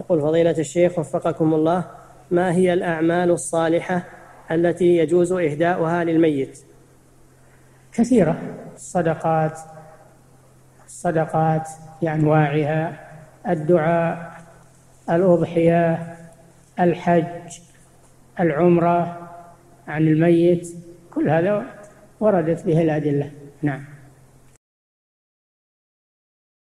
يقول فضيلة الشيخ وفقكم الله: ما هي الأعمال الصالحة التي يجوز إهداؤها للميت؟ كثيرة. الصدقات بأنواعها، الدعاء، الأضحية، الحج، العمرة عن الميت، كل هذا وردت به الأدلة. نعم.